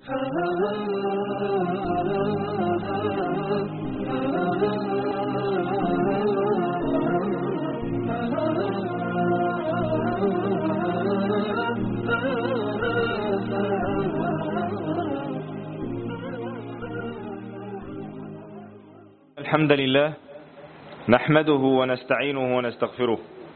الحمد لله نحمده ونستعينه ونستغفره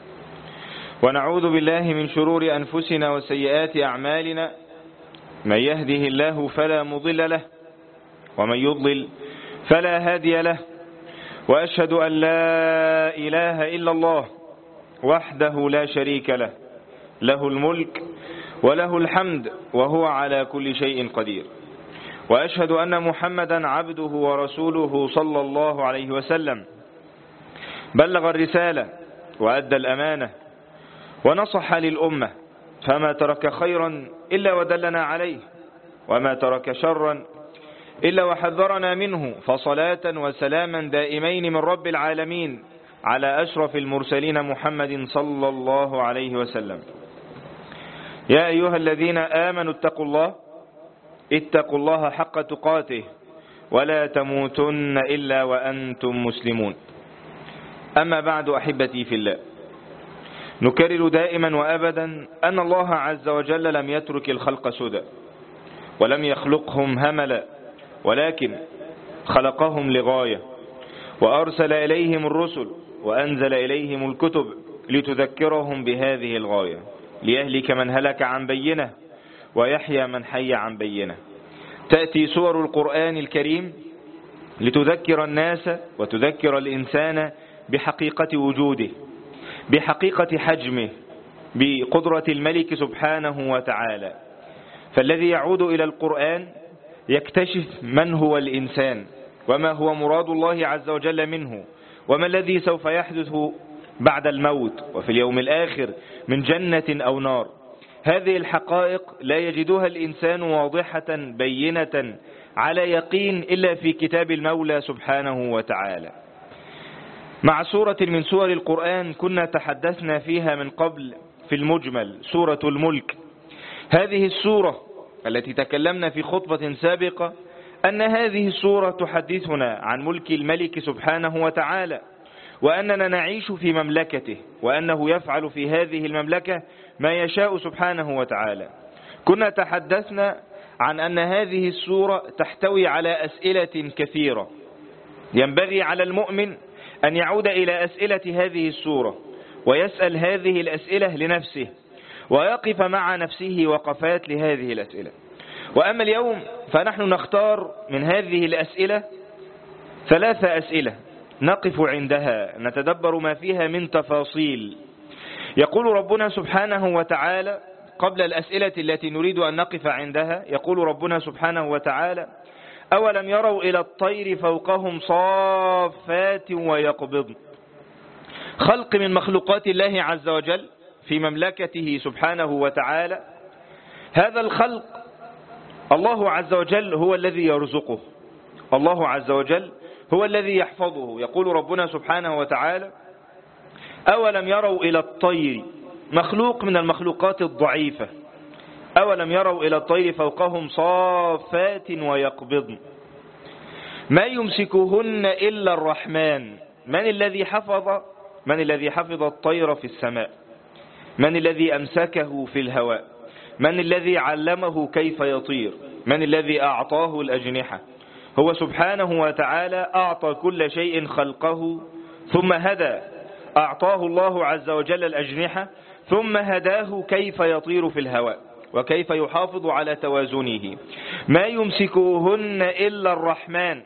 ونعوذ بالله من شرور أنفسنا وسيئات أعمالنا. من يهده الله فلا مضل له ومن يضلل فلا هادي له، وأشهد أن لا إله إلا الله وحده لا شريك له، له الملك وله الحمد وهو على كل شيء قدير. وأشهد أن محمدا عبده ورسوله صلى الله عليه وسلم، بلغ الرسالة وأدى الأمانة ونصح للأمة، فما ترك خيرا إلا ودلنا عليه، وما ترك شرا إلا وحذرنا منه. فصلاة وسلاما دائمين من رب العالمين على أشرف المرسلين محمد صلى الله عليه وسلم. يا أيها الذين آمنوا اتقوا الله حق تقاته ولا تموتن إلا وأنتم مسلمون. أما بعد، أحبتي في الله، نكرر دائما وأبدا أن الله عز وجل لم يترك الخلق سدى، ولم يخلقهم هملا، ولكن خلقهم لغاية، وأرسل إليهم الرسل وأنزل إليهم الكتب لتذكرهم بهذه الغاية، ليهلك من هلك عن بينه ويحيى من حي عن بينه. تأتي سور القرآن الكريم لتذكر الناس وتذكر الإنسان بحقيقة وجوده، بحقيقة حجمه، بقدرة الملك سبحانه وتعالى. فالذي يعود إلى القرآن يكتشف من هو الإنسان، وما هو مراد الله عز وجل منه، وما الذي سوف يحدث بعد الموت وفي اليوم الآخر من جنة أو نار. هذه الحقائق لا يجدها الإنسان واضحة بينة على يقين إلا في كتاب المولى سبحانه وتعالى. مع سورة من سور القرآن كنا تحدثنا فيها من قبل في المجمل، سورة الملك. هذه السورة التي تكلمنا في خطبة سابقة أن هذه السورة تحدثنا عن ملك الملك سبحانه وتعالى، وأننا نعيش في مملكته، وأنه يفعل في هذه المملكة ما يشاء سبحانه وتعالى. كنا تحدثنا عن أن هذه السورة تحتوي على أسئلة كثيرة، ينبغي على المؤمن أن يعود إلى أسئلة هذه السورة ويسأل هذه الأسئلة لنفسه، ويقف مع نفسه وقفات لهذه الأسئلة. وأما اليوم فنحن نختار من هذه الأسئلة 3 أسئلة نقف عندها، نتدبر ما فيها من تفاصيل. يقول ربنا سبحانه وتعالى قبل الأسئلة التي نريد أن نقف عندها، يقول ربنا سبحانه وتعالى: أولم يروا إلى الطير فوقهم صافات ويقبضن. خلق من مخلوقات الله عز وجل في مملكته سبحانه وتعالى. هذا الخلق الله عز وجل هو الذي يرزقه، الله عز وجل هو الذي يحفظه. يقول ربنا سبحانه وتعالى: أولم يروا إلى الطير، مخلوق من المخلوقات الضعيفة. أولم يروا إلى الطير فوقهم صافات ويقبضن ما يمسكهن إلا الرحمن. من الذي حفظ الطير في السماء؟ من الذي أمسكه في الهواء؟ من الذي علمه كيف يطير؟ من الذي أعطاه الأجنحة؟ هو سبحانه وتعالى أعطى كل شيء خلقه ثم هدى. أعطاه الله عز وجل الأجنحة ثم هداه كيف يطير في الهواء وكيف يحافظ على توازنه. ما يمسكوهن إلا الرحمن.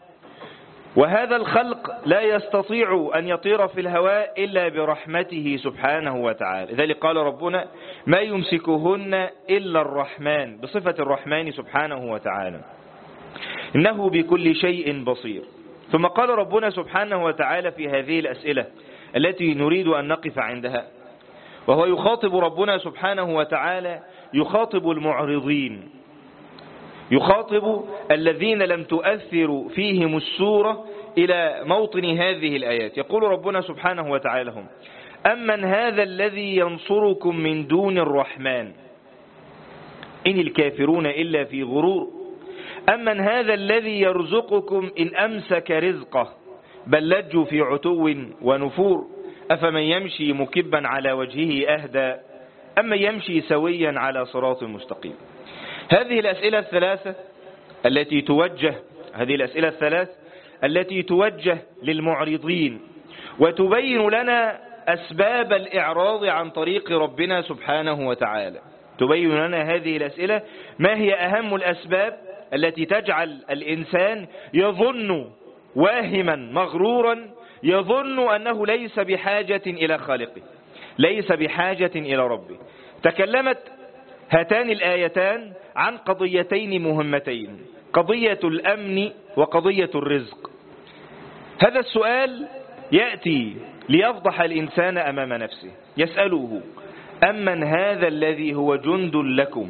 وهذا الخلق لا يستطيع أن يطير في الهواء إلا برحمته سبحانه وتعالى. لذلك قال ربنا: ما يمسكوهن إلا الرحمن، بصفة الرحمن سبحانه وتعالى، إنه بكل شيء بصير. ثم قال ربنا سبحانه وتعالى في هذه الأسئلة التي نريد أن نقف عندها، وهو يخاطب ربنا سبحانه وتعالى، يخاطب المعرضين، يخاطب الذين لم تؤثر فيهم السورة إلى موطن هذه الآيات. يقول ربنا سبحانه وتعالى لهم: أمن هذا الذي ينصركم من دون الرحمن إن الكافرون إلا في غرور. أمن هذا الذي يرزقكم إن أمسك رزقه بل لجوا في عتو ونفور أفمن يمشي مكبا على وجهه أهدى أما يمشي سويا على صراط مستقيم. هذه الأسئلة الثلاث التي توجه للمعرضين وتبين لنا أسباب الإعراض عن طريق ربنا سبحانه وتعالى. تبين لنا هذه الأسئلة ما هي أهم الأسباب التي تجعل الإنسان يظن واهما مغرورا يظن أنه ليس بحاجة إلى خالقه، ليس بحاجة إلى ربه. تكلمت هاتان الآيتان عن قضيتين مهمتين، قضية الأمن وقضية الرزق. هذا السؤال يأتي ليفضح الإنسان أمام نفسه، يسأله: أمن هذا الذي هو جند لكم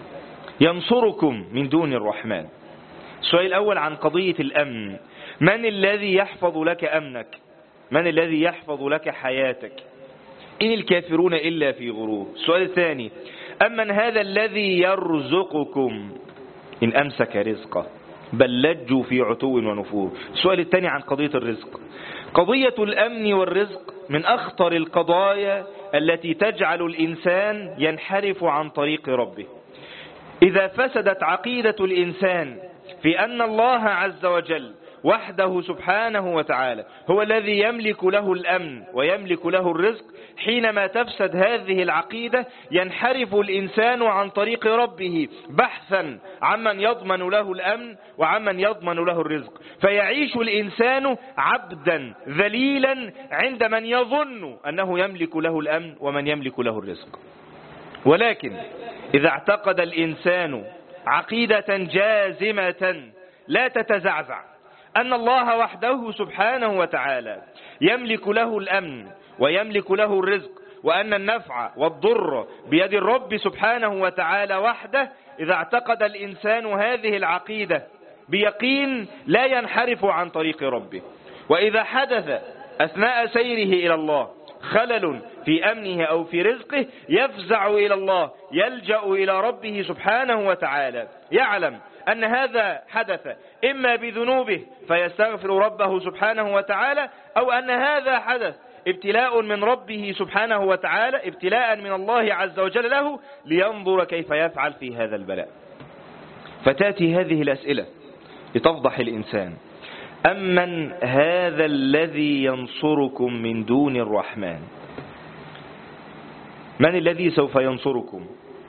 ينصركم من دون الرحمن؟ السؤال الأول عن قضية الأمن، من الذي يحفظ لك أمنك؟ من الذي يحفظ لك حياتك؟ إن الكافرون إلا في غرور. السؤال الثاني: أمن هذا الذي يرزقكم إن أمسك رزقه بل لجوا في عتو ونفور. السؤال الثاني عن قضية الرزق. قضية الأمن والرزق من أخطر القضايا التي تجعل الإنسان ينحرف عن طريق ربه. إذا فسدت عقيدة الإنسان في أن الله عز وجل وحده سبحانه وتعالى هو الذي يملك له الأمن ويملك له الرزق، حينما تفسد هذه العقيدة ينحرف الإنسان عن طريق ربه بحثا عمن يضمن له الأمن وعمن يضمن له الرزق، فيعيش الإنسان عبدا ذليلا عند من يظن أنه يملك له الأمن ومن يملك له الرزق. ولكن إذا اعتقد الإنسان عقيدة جازمة لا تتزعزع أن الله وحده سبحانه وتعالى يملك له الأمن ويملك له الرزق، وأن النفع والضر بيد الرب سبحانه وتعالى وحده، إذا اعتقد الإنسان هذه العقيدة بيقين لا ينحرف عن طريق ربه. وإذا حدث أثناء سيره إلى الله خلل في أمنه أو في رزقه يفزع إلى الله، يلجأ إلى ربه سبحانه وتعالى، يعلم أن هذا حدث إما بذنوبه فيستغفر ربه سبحانه وتعالى، أو أن هذا حدث ابتلاء من ربه سبحانه وتعالى، ابتلاء من الله عز وجل له لينظر كيف يفعل في هذا البلاء. فتأتي هذه الأسئلة لتفضح الإنسان: أمن هذا الذي ينصركم من دون الرحمن؟ من الذي سوف ينصركم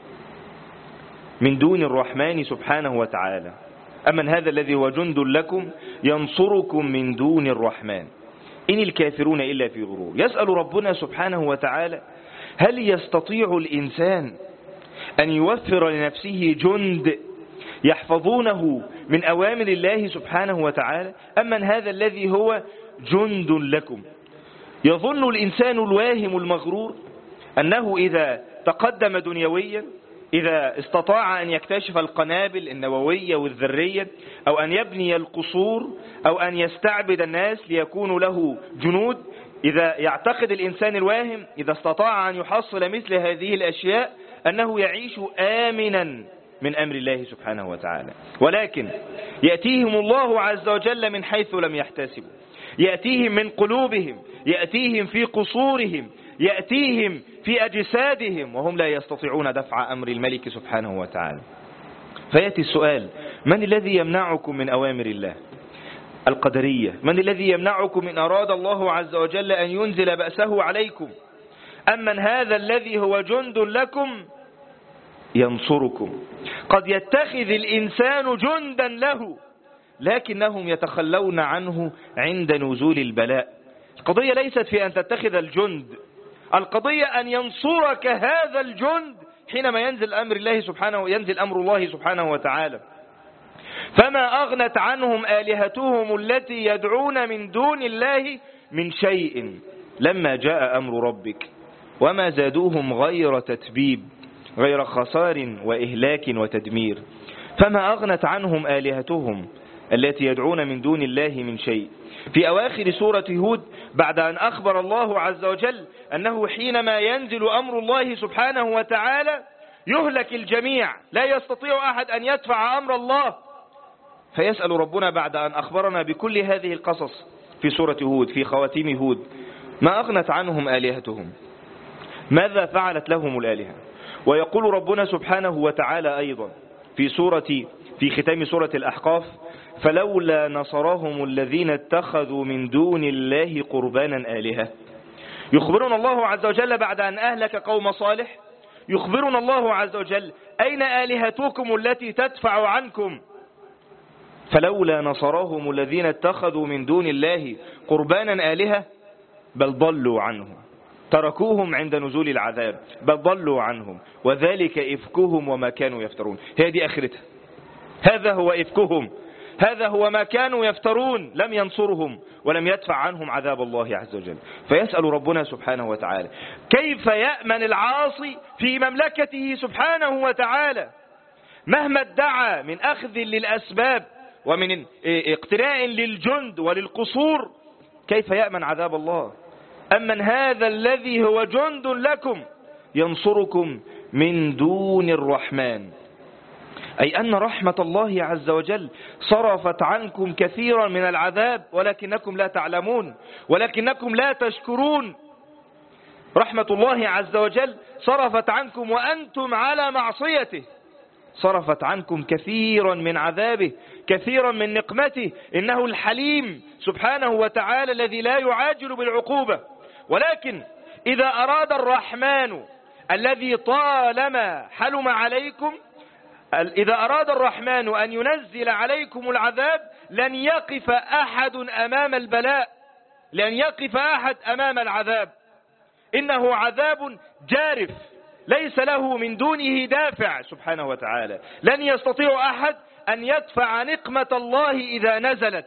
من دون الرحمن سبحانه وتعالى؟ أمن هذا الذي هو جند لكم ينصركم من دون الرحمن إن الكافرون إلا في غرور. يسأل ربنا سبحانه وتعالى: هل يستطيع الإنسان أن يوفر لنفسه جند يحفظونه من أوامر الله سبحانه وتعالى؟ أمن هذا الذي هو جند لكم. يظن الإنسان الواهم المغرور أنه إذا تقدم دنيويا، إذا استطاع أن يكتشف القنابل النووية والذرية، أو أن يبني القصور، أو أن يستعبد الناس ليكونوا له جنود، إذا يعتقد الإنسان الواهم إذا استطاع أن يحصل مثل هذه الأشياء أنه يعيش آمنا من أمر الله سبحانه وتعالى. ولكن يأتيهم الله عز وجل من حيث لم يحتسبوا، يأتيهم من قلوبهم، يأتيهم في قصورهم، يأتيهم في أجسادهم، وهم لا يستطيعون دفع أمر الملك سبحانه وتعالى. فيأتي السؤال: من الذي يمنعكم من أوامر الله القدرية؟ من الذي يمنعكم من أراد الله عز وجل أن ينزل بأسه عليكم؟ أمن هذا الذي هو جند لكم ينصركم. قد يتخذ الإنسان جندا له لكنهم يتخلون عنه عند نزول البلاء. القضية ليست في أن تتخذ الجند، القضية أن ينصرك هذا الجند حينما ينزل أمر الله سبحانه ينزل أمر الله سبحانه وتعالى. فما أغنت عنهم آلهتهم التي يدعون من دون الله من شيء لما جاء أمر ربك وما زادوهم غير تتبيب، غير خسار وإهلاك وتدمير. فما أغنت عنهم آلهتهم التي يدعون من دون الله من شيء. في أواخر سورة هود بعد أن أخبر الله عز وجل أنه حينما ينزل أمر الله سبحانه وتعالى يهلك الجميع، لا يستطيع أحد أن يدفع أمر الله، فيسأل ربنا بعد أن أخبرنا بكل هذه القصص في سورة هود، في خواتيم هود: ما أغنت عنهم آلهتهم؟ ماذا فعلت لهم الآلهة؟ ويقول ربنا سبحانه وتعالى أيضا في ختام سورة الأحقاف: فلولا نصرهم الذين اتخذوا من دون الله قربانا آلهة. يخبرنا الله عز وجل بعد أن أهلك قوم صالح، يخبرنا الله عز وجل: أين آلهتكم التي تدفع عنكم؟ فلولا نصرهم الذين اتخذوا من دون الله قربانا آلهة بل ضلوا عنهم، تركوهم عند نزول العذاب، بل ضلوا عنهم وذلك إفكهم وما كانوا يفترون. هي دي آخرتها، هذا هو إفكهم، هذا هو ما كانوا يفترون، لم ينصرهم ولم يدفع عنهم عذاب الله عز وجل. فيسأل ربنا سبحانه وتعالى: كيف يأمن العاصي في مملكته سبحانه وتعالى مهما ادعى من أخذ للأسباب ومن اقتناء للجند وللقصور؟ كيف يأمن عذاب الله؟ أمن هذا الذي هو جند لكم ينصركم من دون الرحمن، أي أن رحمة الله عز وجل صرفت عنكم كثيرا من العذاب ولكنكم لا تعلمون، ولكنكم لا تشكرون. رحمة الله عز وجل صرفت عنكم وأنتم على معصيته، صرفت عنكم كثيرا من عذابه، كثيرا من نقمته. إنه الحليم سبحانه وتعالى الذي لا يعاجل بالعقوبة، ولكن إذا أراد الرحمن الذي طالما حلم عليكم، إذا أراد الرحمن أن ينزل عليكم العذاب لن يقف أحد أمام البلاء، لن يقف أحد أمام العذاب. إنه عذاب جارف ليس له من دونه دافع سبحانه وتعالى، لن يستطيع أحد أن يدفع نقمة الله إذا نزلت.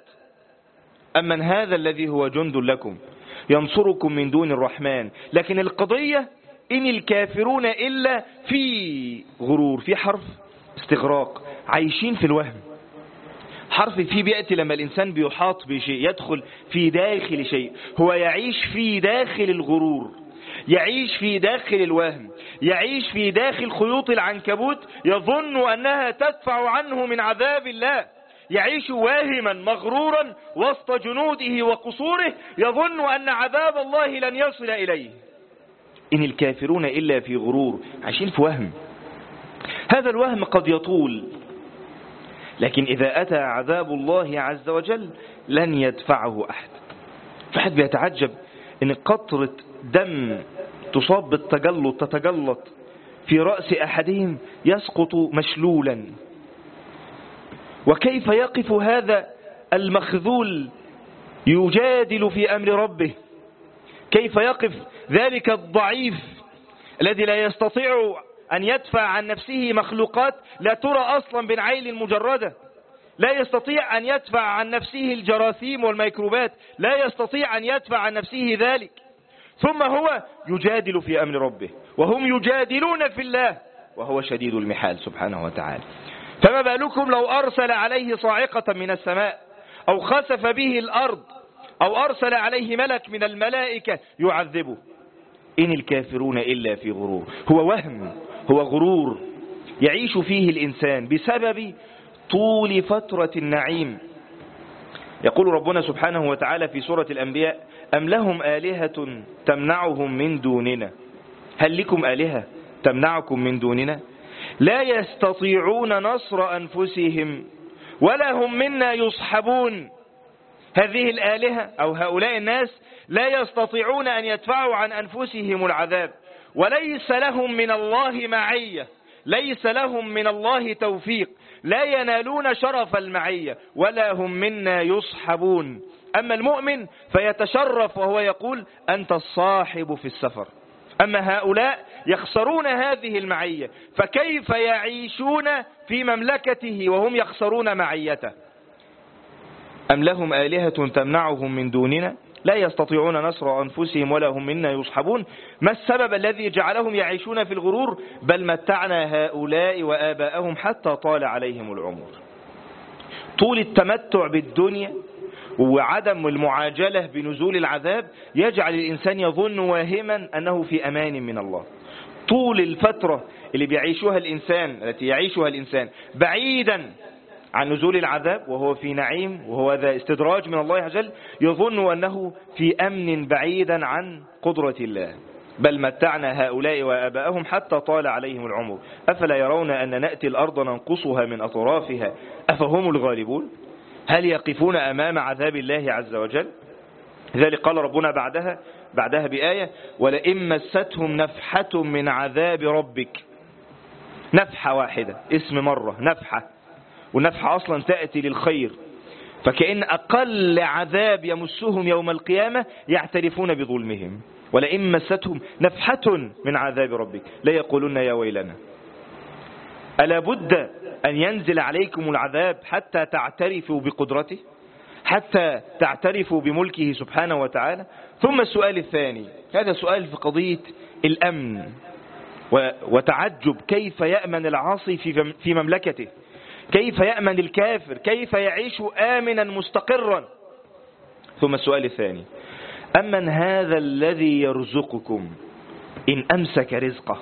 أمن هذا الذي هو جند لكم ينصركم من دون الرحمن. لكن القضية إن الكافرون إلا في غرور، في حرف استغراق، عايشين في الوهم. حرف في بيأتي لما الإنسان بيحاط بشيء، يدخل في داخل شيء، هو يعيش في داخل الغرور، يعيش في داخل الوهم، يعيش في داخل خيوط العنكبوت، يظن أنها تدفع عنه من عذاب الله، يعيش واهما مغرورا وسط جنوده وقصوره، يظن أن عذاب الله لن يصل إليه. إن الكافرون إلا في غرور، عايشين في وهم. هذا الوهم قد يطول، لكن إذا أتى عذاب الله عز وجل لن يدفعه أحد. فحد بيتعجب إن قطرة دم تصاب بالتجلط تتجلط في رأس أحدهم يسقط مشلولا. وكيف يقف هذا المخذول يجادل في أمر ربه؟ كيف يقف ذلك الضعيف الذي لا يستطيع أن يدفع عن نفسه مخلوقات لا ترى أصلا بالعين المجردة، لا يستطيع أن يدفع عن نفسه الجراثيم والميكروبات، لا يستطيع أن يدفع عن نفسه ذلك، ثم هو يجادل في أمر ربه وهم يجادلون في الله وهو شديد المحال سبحانه وتعالى. فما بالكم لو أرسل عليه صاعقة من السماء أو خسف به الأرض أو أرسل عليه ملك من الملائكة يعذبه؟ إن الكافرون إلا في غرور. هو وهم، هو غرور يعيش فيه الإنسان بسبب طول فترة النعيم. يقول ربنا سبحانه وتعالى في سورة الأنبياء: أم لهم آلهة تمنعهم من دوننا؟ هل لكم آلهة تمنعكم من دوننا؟ لا يستطيعون نصر أنفسهم ولا هم منا يصحبون. هذه الآلهة أو هؤلاء الناس لا يستطيعون أن يدفعوا عن أنفسهم العذاب، وليس لهم من الله معية، ليس لهم من الله توفيق، لا ينالون شرف المعية ولا هم منا يصحبون. أما المؤمن فيتشرف وهو يقول: أنت الصاحب في السفر. أما هؤلاء يخسرون هذه المعية، فكيف يعيشون في مملكته وهم يخسرون معيته؟ أم لهم آلهة تمنعهم من دوننا؟ لا يستطيعون نصر أنفسهم ولا هم منا يصحبون. ما السبب الذي جعلهم يعيشون في الغرور؟ بل متعنا هؤلاء وآباءهم حتى طال عليهم العمر. طول التمتع بالدنيا وعدم المعاجلة بنزول العذاب يجعل الإنسان يظن واهما أنه في أمان من الله. طول الفترة اللي بيعيشها الإنسان، التي يعيشها الإنسان بعيدا عن نزول العذاب وهو في نعيم وهو ذا استدراج من الله عز وجل، يظن أنه في أمن بعيدا عن قدرة الله. بل متعنا هؤلاء وآباءهم حتى طال عليهم العمر أفلا يرون أن نأتي الأرض ننقصها من أطرافها أفهم الغالبون. هل يقفون أمام عذاب الله عز وجل؟ لذلك قال ربنا بعدها بآية: ولئن مستهم نفحة من عذاب ربك. نفحة واحدة، اسم مرة نفحة، والنفحة أصلا تأتي للخير، فكأن أقل عذاب يمسهم يوم القيامة يعترفون بظلمهم. ولئن مستهم نفحة من عذاب ربك لا يقولون يا ويلنا. ألا بد أن ينزل عليكم العذاب حتى تعترفوا بقدرته، حتى تعترفوا بملكه سبحانه وتعالى. ثم السؤال الثاني، هذا سؤال في قضية الأمن وتعجب كيف يأمن العاصي في مملكته، كيف يأمن الكافر، كيف يعيش آمنا مستقرا. ثم السؤال الثاني: أمن هذا الذي يرزقكم إن أمسك رزقه؟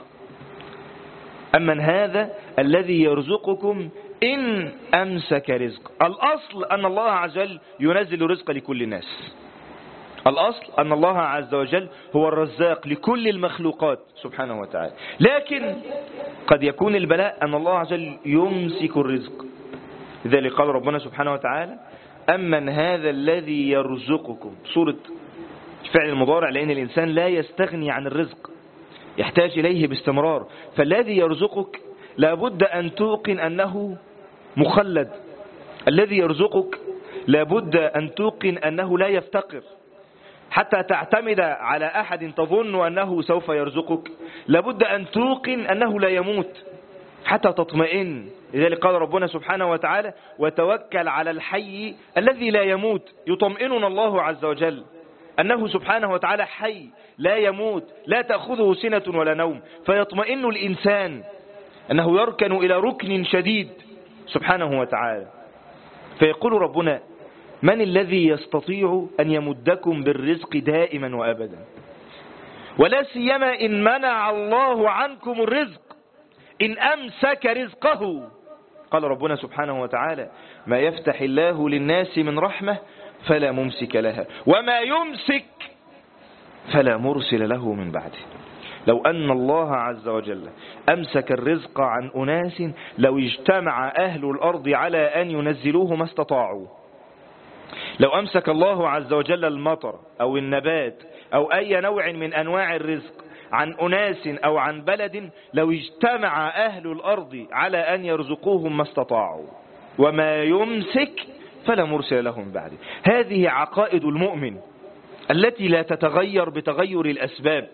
أمن هذا الذي يرزقكم إن أمسك رزقه؟ الأصل أن الله عز وجل ينزل رزق لكل الناس، الأصل أن الله عز وجل هو الرزاق لكل المخلوقات سبحانه وتعالى، لكن قد يكون البلاء أن الله عز وجل يمسك الرزق. لذلك قال ربنا سبحانه وتعالى: أمن هذا الذي يرزقكم، سورة فعل المضارع، لأن الإنسان لا يستغني عن الرزق، يحتاج إليه باستمرار. فالذي يرزقك لابد أن توقن أنه مخلد، الذي يرزقك لابد أن توقن أنه لا يفتقر. حتى تعتمد على أحد تظن أنه سوف يرزقك لابد أن توقن أنه لا يموت حتى تطمئن. لذلك قال ربنا سبحانه وتعالى: وتوكل على الحي الذي لا يموت. يطمئننا الله عز وجل أنه سبحانه وتعالى حي لا يموت، لا تأخذه سنة ولا نوم، فيطمئن الإنسان أنه يركن إلى ركن شديد سبحانه وتعالى. فيقول ربنا: من الذي يستطيع أن يمدكم بالرزق دائما وأبدا، ولا سيما إن منع الله عنكم الرزق، إن أمسك رزقه. قال ربنا سبحانه وتعالى: ما يفتح الله للناس من رحمة فلا ممسك لها وما يمسك فلا مرسل له من بعده. لو أن الله عز وجل أمسك الرزق عن أناس لو اجتمع أهل الأرض على أن ينزلوه ما استطاعوا. لو أمسك الله عز وجل المطر أو النبات أو أي نوع من أنواع الرزق عن أناس أو عن بلد لو اجتمع أهل الأرض على أن يرزقوهم ما استطاعوا، وما يمسك فلا مرسل لهم بعده. هذه عقائد المؤمن التي لا تتغير بتغير الأسباب.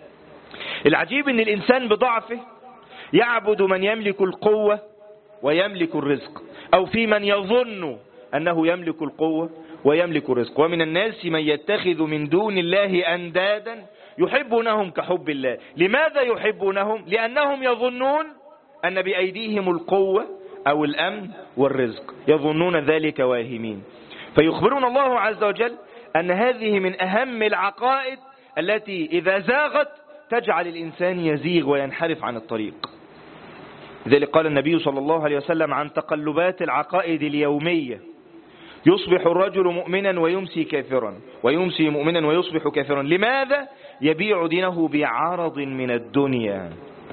العجيب أن الإنسان بضعفه يعبد من يملك القوة ويملك الرزق، أو في من يظن أنه يملك القوة ويملك الرزق. ومن الناس من يتخذ من دون الله أندادا يحبونهم كحب الله. لماذا يحبونهم؟ لأنهم يظنون أن بأيديهم القوة أو الأمن والرزق، يظنون ذلك واهمين. فيخبرون الله عز وجل أن هذه من أهم العقائد التي إذا زاغت تجعل الإنسان يزيغ وينحرف عن الطريق. لذلك قال النبي صلى الله عليه وسلم عن تقلبات العقائد اليومية: يصبح الرجل مؤمنا ويمسي كافرا، ويمسي مؤمنا ويصبح كافرا. لماذا؟ يبيع دينه بعرض من الدنيا.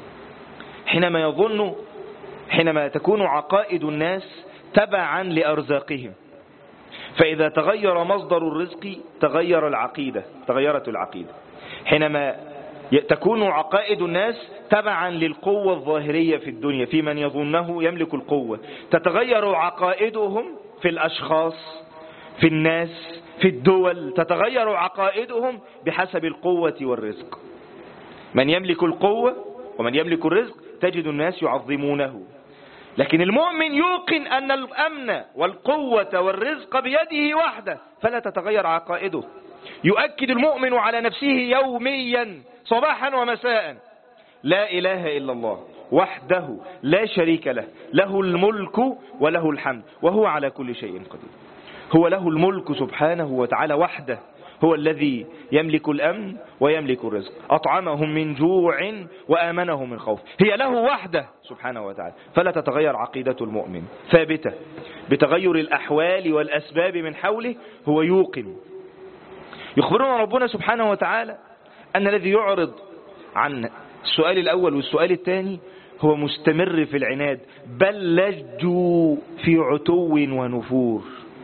حينما تكون عقائد الناس تبعا لأرزاقهم، فإذا تغير مصدر الرزق تغيرت العقيدة. حينما تكون عقائد الناس تبعا للقوة الظاهرية في الدنيا، في من يظنه يملك القوة، تتغير عقائدهم في الأشخاص، في الناس، في الدول، تتغير عقائدهم بحسب القوة والرزق. من يملك القوة ومن يملك الرزق تجد الناس يعظمونه. لكن المؤمن يوقن أن الأمن والقوة والرزق بيده وحده فلا تتغير عقائده. يؤكد المؤمن على نفسه يوميا صباحا ومساء: لا إله إلا الله وحده لا شريك له، له الملك وله الحمد وهو على كل شيء قدير. هو له الملك سبحانه وتعالى وحده، هو الذي يملك الأمن ويملك الرزق، أطعمهم من جوع وآمنهم من خوف. هي له وحده سبحانه وتعالى، فلا تتغير عقيدة المؤمن، ثابتة بتغير الأحوال والأسباب من حوله. هو يوقن. يخبرنا ربنا سبحانه وتعالى أن الذي يعرض عن السؤال الأول والسؤال الثاني هو مستمر في العناد، بل لجوا في عتو ونفور.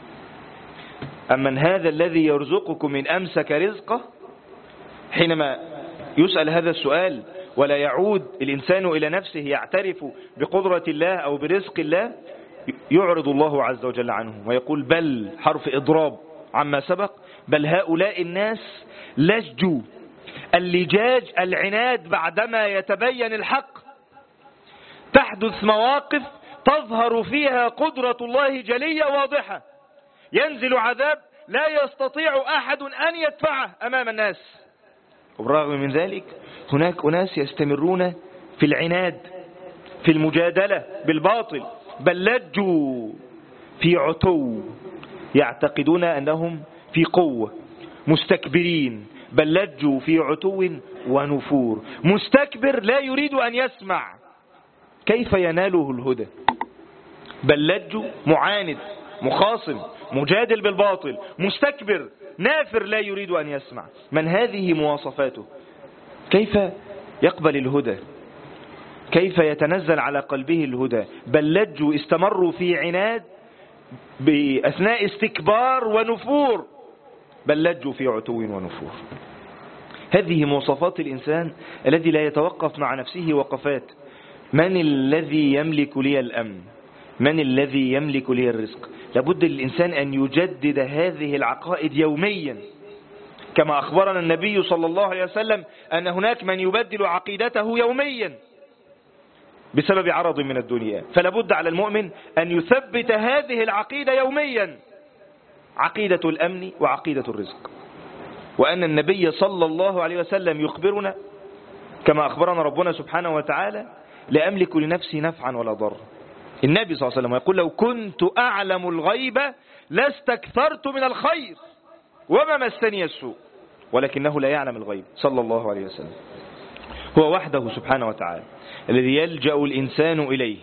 أمن هذا الذي يرزقكم من أمسك رزقه؟ حينما يسأل هذا السؤال ولا يعود الإنسان إلى نفسه يعترف بقدرة الله أو برزق الله، يعرض الله عز وجل عنه ويقول بل، حرف إضراب عما سبق، بل هؤلاء الناس لجوا. اللجاج العناد بعدما يتبين الحق، تحدث مواقف تظهر فيها قدرة الله جلية واضحة، ينزل عذاب لا يستطيع أحد أن يدفعه أمام الناس، وبالرغم من ذلك هناك أناس يستمرون في العناد، في المجادلة بالباطل، بل لجوا في عتو، يعتقدون أنهم في قوة، مستكبرين، بل لجوا في عتو ونفور. مستكبر لا يريد أن يسمع، كيف يناله الهدى؟ بل لجوا، معاند، مخاصم، مجادل بالباطل، مستكبر، نافر، لا يريد أن يسمع. من هذه مواصفاته كيف يقبل الهدى؟ كيف يتنزل على قلبه الهدى؟ بل لجوا، استمروا في عناد بأثناء استكبار ونفور، بل لجوا في عتو ونفور. هذه مواصفات الإنسان الذي لا يتوقف مع نفسه وقفات. من الذي يملك لي الأمن؟ من الذي يملك لي الرزق؟ لابد للإنسان أن يجدد هذه العقائد يوميا، كما أخبرنا النبي صلى الله عليه وسلم أن هناك من يبدل عقيدته يوميا بسبب عرض من الدنيا. فلابد على المؤمن أن يثبت هذه العقيدة يوميا، عقيدة الأمن وعقيدة الرزق. وأن النبي صلى الله عليه وسلم يخبرنا كما أخبرنا ربنا سبحانه وتعالى لا أملك لنفسي نفعا ولا ضر. النبي صلى الله عليه وسلم يقول لو كنت أعلم الغيب لاستكثرت من الخير وما مسني السوء، ولكنه لا يعلم الغيب صلى الله عليه وسلم. هو وحده سبحانه وتعالى الذي يلجأ الإنسان إليه.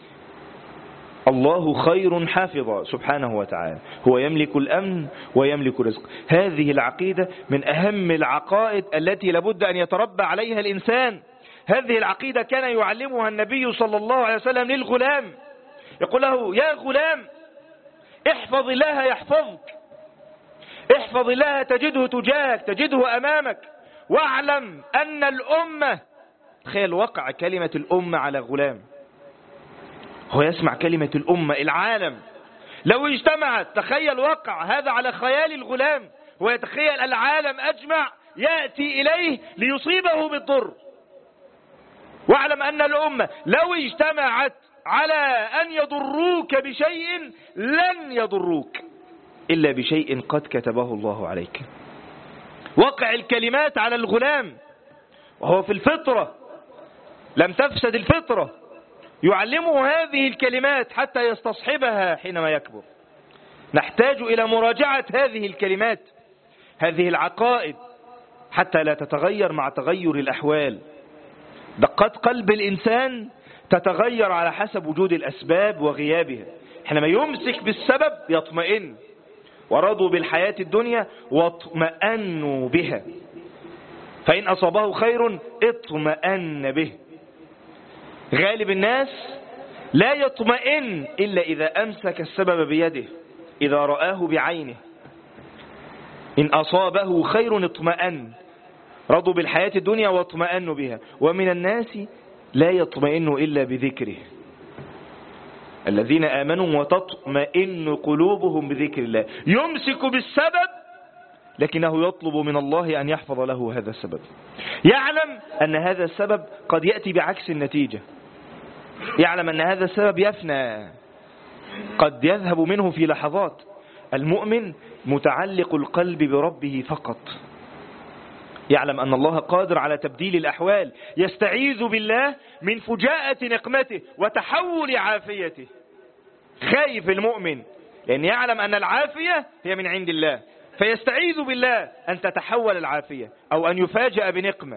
الله خير حافظا سبحانه وتعالى، هو يملك الأمن ويملك الرزق. هذه العقيدة من أهم العقائد التي لابد أن يتربى عليها الإنسان. هذه العقيدة كان يعلمها النبي صلى الله عليه وسلم للغلام، يقول له يا غلام احفظ الله يحفظك، احفظ الله تجده تجاهك، تجده أمامك، واعلم أن الأمة، تخيل وقع كلمة الأمة على غلام، هو يسمع كلمة الأمة، العالم لو اجتمعت، تخيل وقع هذا على خيال الغلام، هو يتخيل العالم أجمع يأتي إليه ليصيبه بالضر. واعلم أن الأمة لو اجتمعت على أن يضروك بشيء لن يضروك إلا بشيء قد كتبه الله عليك. وقع الكلمات على الغلام وهو في الفطرة، لم تفسد الفطرة، يعلمه هذه الكلمات حتى يستصحبها حينما يكبر. نحتاج إلى مراجعة هذه الكلمات، هذه العقائد، حتى لا تتغير مع تغير الأحوال. دقات قلب الإنسان تتغير على حسب وجود الأسباب وغيابها. حينما يمسك بالسبب يطمئن، ورضوا بالحياة الدنيا واطمأنوا بها، فإن أصابه خير اطمأن به. غالب الناس لا يطمئن إلا إذا أمسك السبب بيده، إذا رآه بعينه. إن أصابه خير اطمأن، رضوا بالحياة الدنيا واطمأنوا بها. ومن الناس لا يطمئن إلا بذكره، الذين آمنوا وتطمئن قلوبهم بذكر الله. يمسك بالسبب لكنه يطلب من الله أن يحفظ له هذا السبب، يعلم أن هذا السبب قد يأتي بعكس النتيجة، يعلم أن هذا السبب يفنى، قد يذهب منه في لحظات. المؤمن متعلق القلب بربه فقط، يعلم أن الله قادر على تبديل الأحوال، يستعيذ بالله من فجاءة نقمته وتحول عافيته. خايف المؤمن لأن يعلم أن العافية هي من عند الله، فيستعيذ بالله أن تتحول العافية أو أن يفاجأ بنقمة،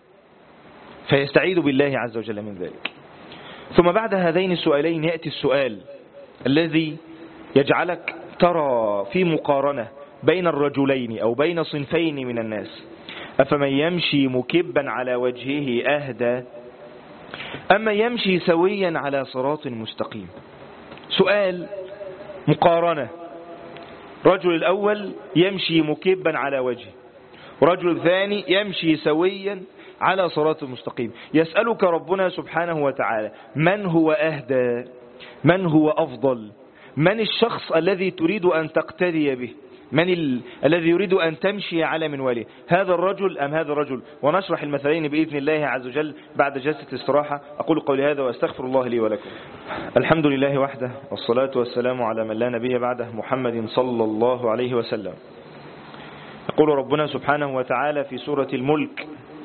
فيستعيذ بالله عز وجل من ذلك. ثم بعد هذين السؤالين يأتي السؤال الذي يجعلك ترى في مقارنة بين الرجلين أو بين صنفين من الناس: أفمن يمشي مكبا على وجهه أهدى أما يمشي سويا على صراط مستقيم. سؤال مقارنة، رجل الأول يمشي مكبا على وجهه، ورجل الثاني يمشي سويا على صراط مستقيم. يسألك ربنا سبحانه وتعالى: من هو أهدى؟ من هو أفضل؟ من الشخص الذي تريد أن تقتدي به؟ من الذي يريد أن تمشي على منواله؟ هذا الرجل أم هذا الرجل؟ ونشرح المثلين بإذن الله عز وجل بعد جلسة الاستراحة. أقول قولي هذا وأستغفر الله لي ولكم. الحمد لله وحده، والصلاة والسلام على من لا نبي بعده، محمد صلى الله عليه وسلم. يقول ربنا سبحانه وتعالى في سورة الملك: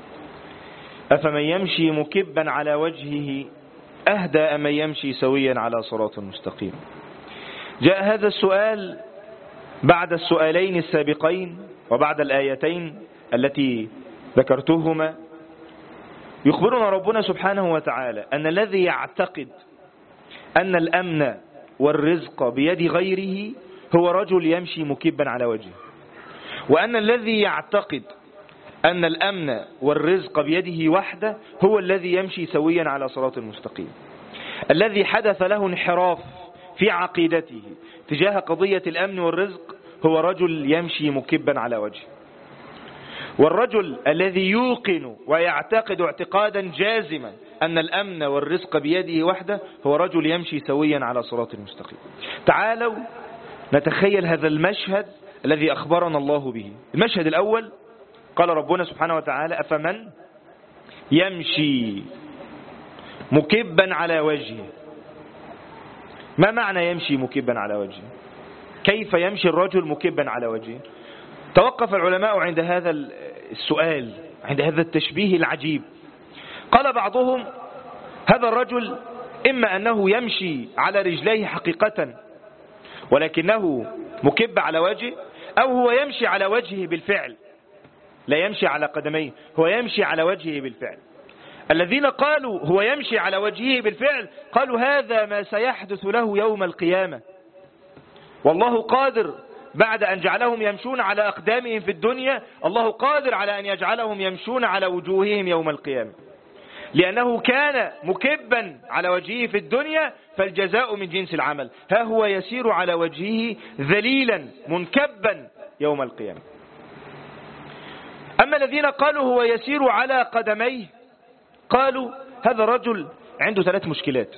أفمن يمشي مكبا على وجهه أهدى أم يمشي سويا على صراط مستقيم. جاء هذا السؤال بعد السؤالين السابقين وبعد الآيتين التي ذكرتهما. يخبرنا ربنا سبحانه وتعالى أن الذي يعتقد أن الأمن والرزق بيد غيره هو رجل يمشي مكبا على وجهه، وأن الذي يعتقد أن الأمن والرزق بيده وحده هو الذي يمشي سويا على صراط المستقيم. الذي حدث له انحراف في عقيدته تجاه قضية الأمن والرزق هو رجل يمشي مكبا على وجهه. والرجل الذي يوقن ويعتقد اعتقادا جازما أن الأمن والرزق بيده وحده هو رجل يمشي سويا على صراط المستقيم. تعالوا نتخيل هذا المشهد الذي أخبرنا الله به. المشهد الأول قال ربنا سبحانه وتعالى: أفمن يمشي مكبا على وجهه. ما معنى يمشي مكبا على وجهه؟ كيف يمشي الرجل مكبا على وجهه؟ توقف العلماء عند هذا السؤال، عند هذا التشبيه العجيب. قال بعضهم: هذا الرجل إما أنه يمشي على رجليه حقيقة ولكنه مكب على وجهه، أو هو يمشي على وجهه بالفعل، لا يمشي على قدميه، هو يمشي على وجهه بالفعل. الذين قالوا هو يمشي على وجهه بالفعل قالوا هذا ما سيحدث له يوم القيامة، والله قادر بعد أن جعلهم يمشون على أقدامهم في الدنيا، الله قادر على أن يجعلهم يمشون على وجوههم يوم القيامة، لأنه كان مكبا على وجهه في الدنيا فالجزاء من جنس العمل. ها هو يسير على وجهه ذليلا منكبا يوم القيامة. أما الذين قالوا هو يسير على قدميه قالوا هذا الرجل عنده ثلاث مشكلات.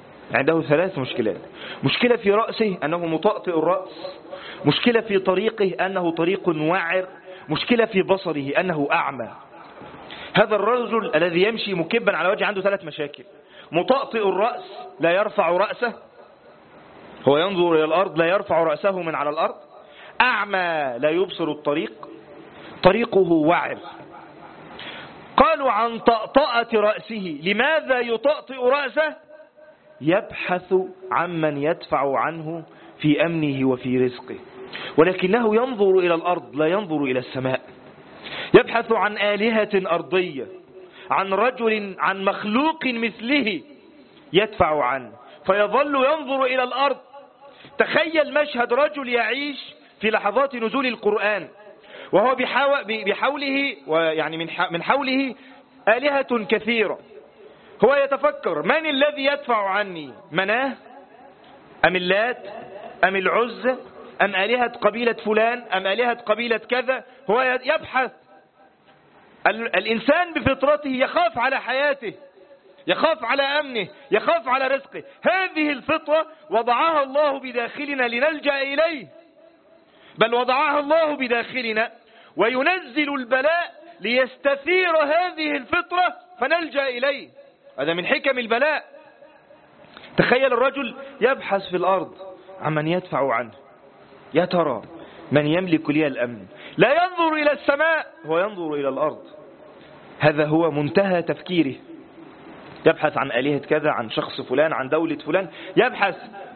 مشكلة في رأسه أنه مطأطئ الرأس، مشكلة في طريقه أنه طريق وعر، مشكلة في بصره أنه أعمى. هذا الرجل الذي يمشي مكبا على وجهه عنده ثلاث مشاكل: مطأطئ الرأس لا يرفع رأسه، هو ينظر إلى الأرض لا يرفع رأسه من على الأرض، أعمى لا يبصر الطريق، طريقه وعر. قالوا عن طأطأة رأسه: لماذا يطأطئ رأسه؟ يبحث عمن يدفع عنه في أمنه وفي رزقه، ولكنه ينظر إلى الأرض لا ينظر إلى السماء. يبحث عن آلهة أرضية، عن رجل، عن مخلوق مثله يدفع عنه، فيظل ينظر إلى الأرض. تخيل مشهد رجل يعيش في لحظات نزول القرآن وهو بحوله ويعني من حوله آلهة كثيرة، هو يتفكر: من الذي يدفع عني؟ مناه أم اللات أم العزى أم آلهة قبيلة فلان أم آلهة قبيلة كذا؟ هو يبحث. الإنسان بفطرته يخاف على حياته، يخاف على أمنه، يخاف على رزقه. هذه الفطرة وضعها الله بداخلنا لنلجأ إليه، بل وضعها الله بداخلنا وينزل البلاء ليستثير هذه الفطرة فنلجأ إليه. هذا من حكم البلاء. تخيل الرجل يبحث في الأرض عمن يدفع عنه، يا ترى من يملك لي الأمن؟ لا ينظر إلى السماء، هو ينظر إلى الأرض. هذا هو منتهى تفكيره. يبحث عن آلهة كذا، عن شخص فلان، عن دولة فلان، يبحث.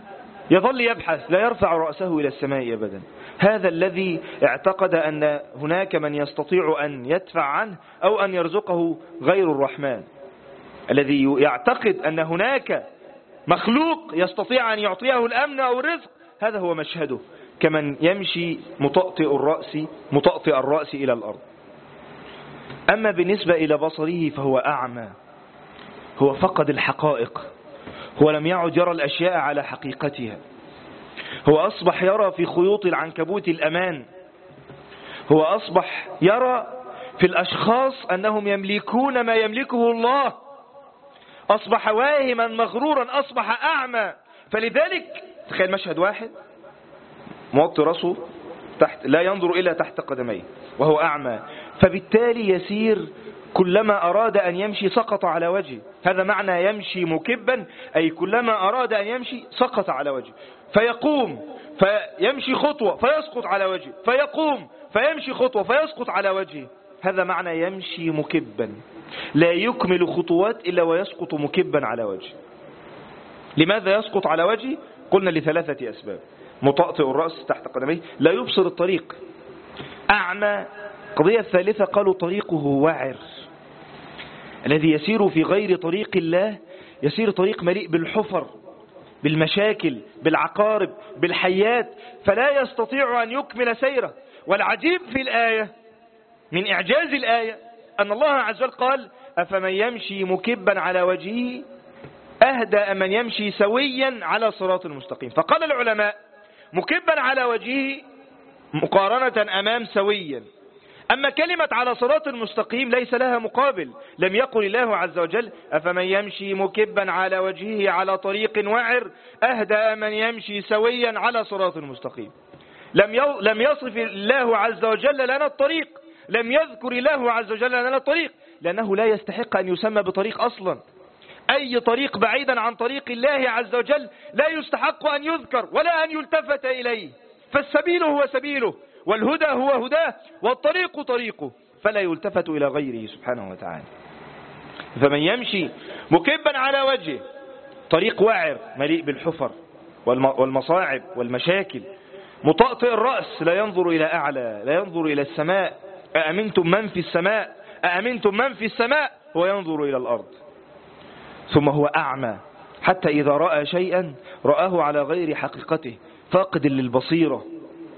يظل يبحث لا يرفع رأسه إلى السماء أبدا. هذا الذي اعتقد أن هناك من يستطيع أن يدفع عنه أو أن يرزقه غير الرحمن، الذي يعتقد أن هناك مخلوق يستطيع أن يعطيه الأمن أو الرزق، هذا هو مشهده كمن يمشي مطأطئ الرأس إلى الأرض. أما بالنسبة إلى بصره فهو أعمى، هو فقد الحقائق، هو لم يعد يرى الأشياء على حقيقتها، هو أصبح يرى في خيوط العنكبوت الأمان، هو أصبح يرى في الأشخاص أنهم يملكون ما يملكه الله، أصبح واهما مغرورا، أصبح أعمى. فلذلك تخيل مشهد واحد موطي رأسه تحت، لا ينظر إلا تحت قدميه وهو أعمى، فبالتالي يسير كلما أراد أن يمشي سقط على وجهه. هذا معنى يمشي مكبا، أي كلما أراد أن يمشي سقط على وجهه، فيقوم فيمشي خطوة فيسقط على وجهه، فيقوم فيمشي خطوة فيسقط على وجهه. هذا معنى يمشي مكبا، لا يكمل خطوات إلا ويسقط مكبا على وجهه. لماذا يسقط على وجهه؟ قلنا لثلاثة أسباب: مطأطئ الرأس تحت قدميه، لا يبصر الطريق، أعمى. قضية الثالثة قالوا طريقه وعر، الذي يسير في غير طريق الله يسير طريق مليء بالحفر، بالمشاكل، بالعقارب، بالحيات، فلا يستطيع أن يكمل سيره. والعجيب في الآية من إعجاز الآية أن الله عز وجل قال: أفمن يمشي مكبا على وجهه أهدى أم من يمشي سويا على صراط المستقيم. فقال العلماء: مكبا على وجهه مقارنة أمام سويا، أما كلمة على صراط المستقيم ليس لها مقابل. لم يقل الله عز وجل: أفمن يمشي مكبا على وجهه على طريق وعر أهدى أم من يمشي سويا على صراط المستقيم. لم يصف الله عز وجل لنا الطريق، لم يذكر الله عز وجل لنا الطريق، لأنه لا يستحق أن يسمى بطريق أصلا. أي طريق بعيدا عن طريق الله عز وجل لا يستحق أن يذكر ولا أن يلتفت إليه. فالسبيل هو سبيله، والهدى هو هداه، والطريق طريقه، فلا يلتفت إلى غيره سبحانه وتعالى. فمن يمشي مكبا على وجهه طريق وعر مليء بالحفر والمصاعب والمشاكل، مطأطئ الرأس، لا ينظر إلى أعلى، لا ينظر إلى السماء. أأمنتم من في السماء، أأمنتم من في السماء، هو ينظر إلى الأرض. ثم هو أعمى، حتى إذا رأى شيئا رآه على غير حقيقته، فاقد للبصيرة.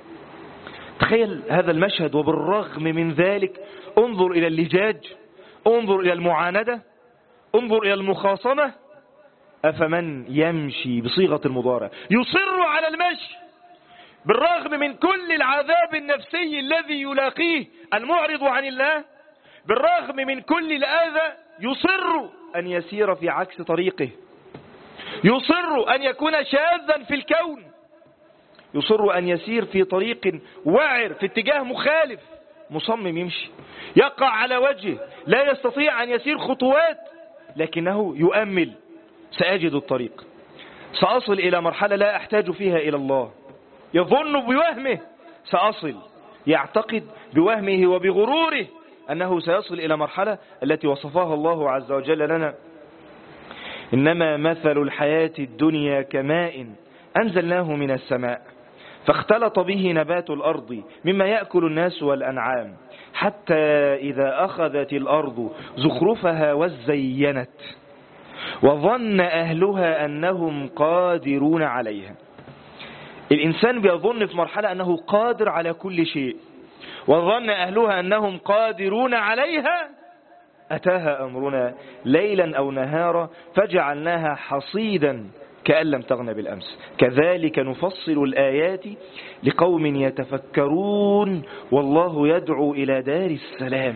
تخيل هذا المشهد. وبالرغم من ذلك انظر إلى اللجاج، انظر إلى المعاندة، انظر إلى المخاصمة. أفمن يمشي بصيغة المضارع يصر على المشي بالرغم من كل العذاب النفسي الذي يلاقيه المعرض عن الله، بالرغم من كل الأذى يصر أن يسير في عكس طريقه، يصر أن يكون شاذا في الكون، يصر أن يسير في طريق وعر في اتجاه مخالف، مصمم يمشي، يقع على وجهه، لا يستطيع أن يسير خطوات، لكنه يؤمل: سأجد الطريق، سأصل إلى مرحلة لا أحتاج فيها إلى الله. يظن بوهمه سأصل، يعتقد بوهمه وبغروره أنه سيصل إلى مرحلة التي وصفها الله عز وجل لنا: إنما مثل الحياة الدنيا كماء أنزلناه من السماء فاختلط به نبات الأرض مما يأكل الناس والأنعام حتى إذا أخذت الأرض زخرفها وزينت وظن أهلها أنهم قادرون عليها. الإنسان بيظن في مرحلة أنه قادر على كل شيء، وظن أهلها أنهم قادرون عليها، أتاها أمرنا ليلا أو نهارا فجعلناها حصيدا كأن لم تغن بالأمس كذلك نفصل الآيات لقوم يتفكرون والله يدعو إلى دار السلام.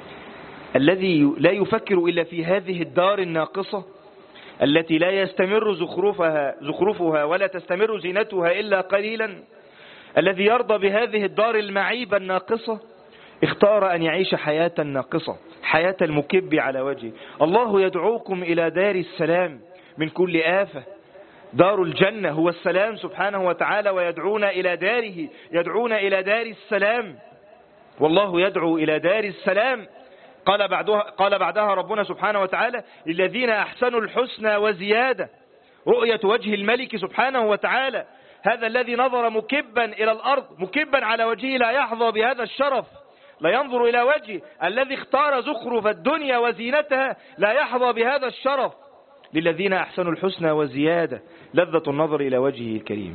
الذي لا يفكر إلا في هذه الدار الناقصة التي لا يستمر زخرفها ولا تستمر زينتها إلا قليلا، الذي يرضى بهذه الدار المعيبة الناقصة، اختار أن يعيش حياة ناقصة، حياة المكب على وجهه. الله يدعوكم إلى دار السلام من كل آفة. دار الجنة هو السلام سبحانه وتعالى، ويدعون إلى داره، يدعون إلى دار السلام، والله يدعو إلى دار السلام. قال بعدها ربنا سبحانه وتعالى: للذين أحسنوا الحسنى وزيادة. رؤية وجه الملك سبحانه وتعالى. هذا الذي نظر مكبا إلى الأرض مكبا على وجهه لا يحظى بهذا الشرف، لا ينظر إلى وجهه. الذي اختار زخرف الدنيا وزينتها لا يحظى بهذا الشرف. للذين أحسنوا الحسنى وزيادة لذة النظر إلى وجهه الكريم.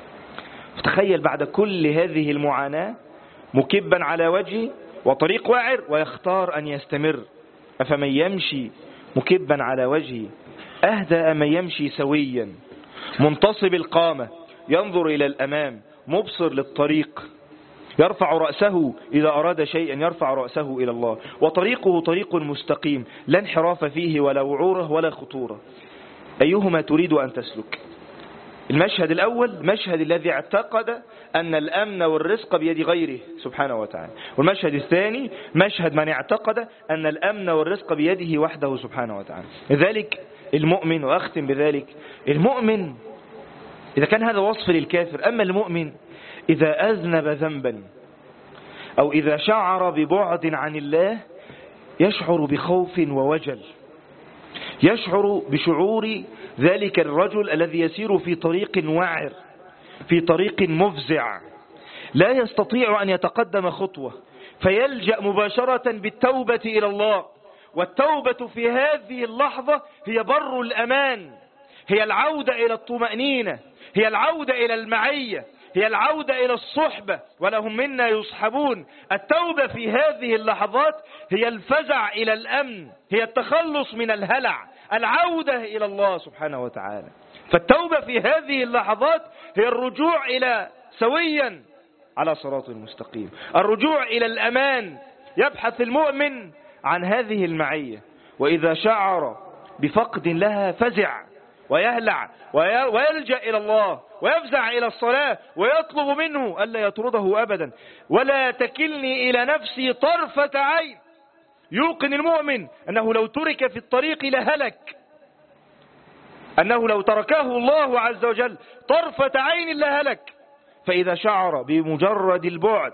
فتخيل بعد كل هذه المعاناة مكبا على وجهه وطريق وعر ويختار أن يستمر. أفمن يمشي مكبا على وجهه أهدى أم يمشي سويا منتصب القامة ينظر إلى الأمام مبصر للطريق يرفع رأسه إذا أراد شيئا يرفع رأسه إلى الله، وطريقه طريق مستقيم لا انحراف فيه ولا وعوره ولا خطورة. أيهما تريد أن تسلك؟ المشهد الأول مشهد الذي اعتقد أن الأمن والرزق بيد غيره سبحانه وتعالى، والمشهد الثاني مشهد من اعتقد أن الأمن والرزق بيده وحده سبحانه وتعالى. لذلك المؤمن، وأختم بذلك، المؤمن إذا كان هذا وصف للكافر، أما المؤمن إذا أذنب ذنبا أو إذا شعر ببعد عن الله يشعر بخوف ووجل، يشعر بشعور ذلك الرجل الذي يسير في طريق وعر، في طريق مفزع، لا يستطيع أن يتقدم خطوة، فيلجأ مباشرة بالتوبة إلى الله. والتوبة في هذه اللحظة هي بر الأمان، هي العودة إلى الطمأنينة، هي العودة إلى المعية، هي العودة إلى الصحبة، ولهم منا يصحبون. التوبة في هذه اللحظات هي الفزع إلى الأمن، هي التخلص من الهلع، العودة إلى الله سبحانه وتعالى. فالتوبة في هذه اللحظات هي الرجوع إلى سويا على صراط المستقيم، الرجوع إلى الأمان. يبحث المؤمن عن هذه المعية، وإذا شعر بفقد لها فزع ويهلع ويلجأ إلى الله ويفزع إلى الصلاة ويطلب منه ألا يطرده أبدا. ولا تكلني إلى نفسي طرفة عين. يوقن المؤمن أنه لو ترك في الطريق لهلك، أنه لو تركه الله عز وجل طرفة عين لهلك. فإذا شعر بمجرد البعد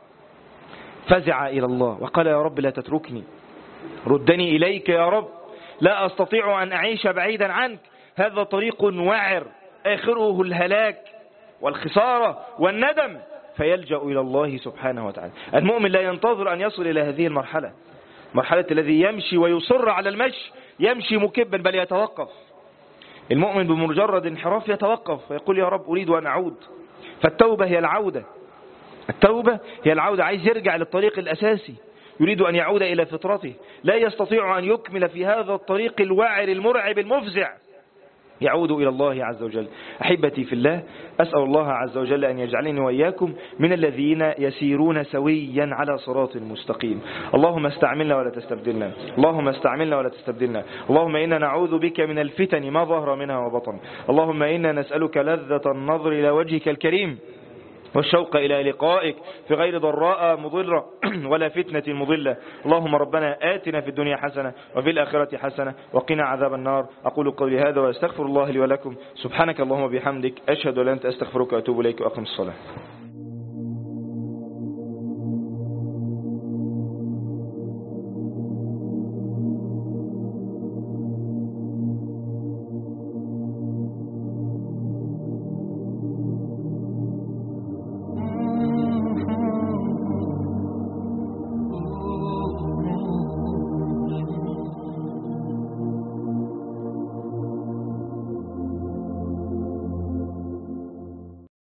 فزع إلى الله وقال يا رب لا تتركني، ردني إليك يا رب، لا أستطيع أن أعيش بعيدا عنك، هذا طريق وعر آخره الهلاك والخسارة والندم، فيلجأ إلى الله سبحانه وتعالى. المؤمن لا ينتظر أن يصل إلى هذه المرحلة، مرحلة الذي يمشي ويصر على المشي، يمشي مكبا، بل يتوقف. المؤمن بمجرد انحراف يتوقف ويقول يا رب أريد أن أعود. فالتوبة هي العودة، التوبة هي العودة، عايز يرجع للطريق الأساسي، يريد أن يعود إلى فطرته، لا يستطيع أن يكمل في هذا الطريق الوعر المرعب المفزع، يعود إلى الله عز وجل. أحبتي في الله، أسأل الله عز وجل أن يجعلني وإياكم من الذين يسيرون سويا على صراط مستقيم. اللهم استعملنا ولا تستبدلنا، اللهم استعملنا ولا تستبدلنا. اللهم إنا نعوذ بك من الفتن ما ظهر منها وبطن. اللهم إنا نسألك لذة النظر إلى وجهك الكريم والشوق إلى لقائك في غير ضراء مضرة ولا فتنة مضلة. اللهم ربنا آتنا في الدنيا حسنة وفي الآخرة حسنة وقنا عذاب النار. أقول قولي هذا وأستغفر الله لي ولكم. سبحانك اللهم وبحمدك، أشهد أن لا إله إلا أنت، أستغفرك وأتوب إليك، وأقم الصلاة.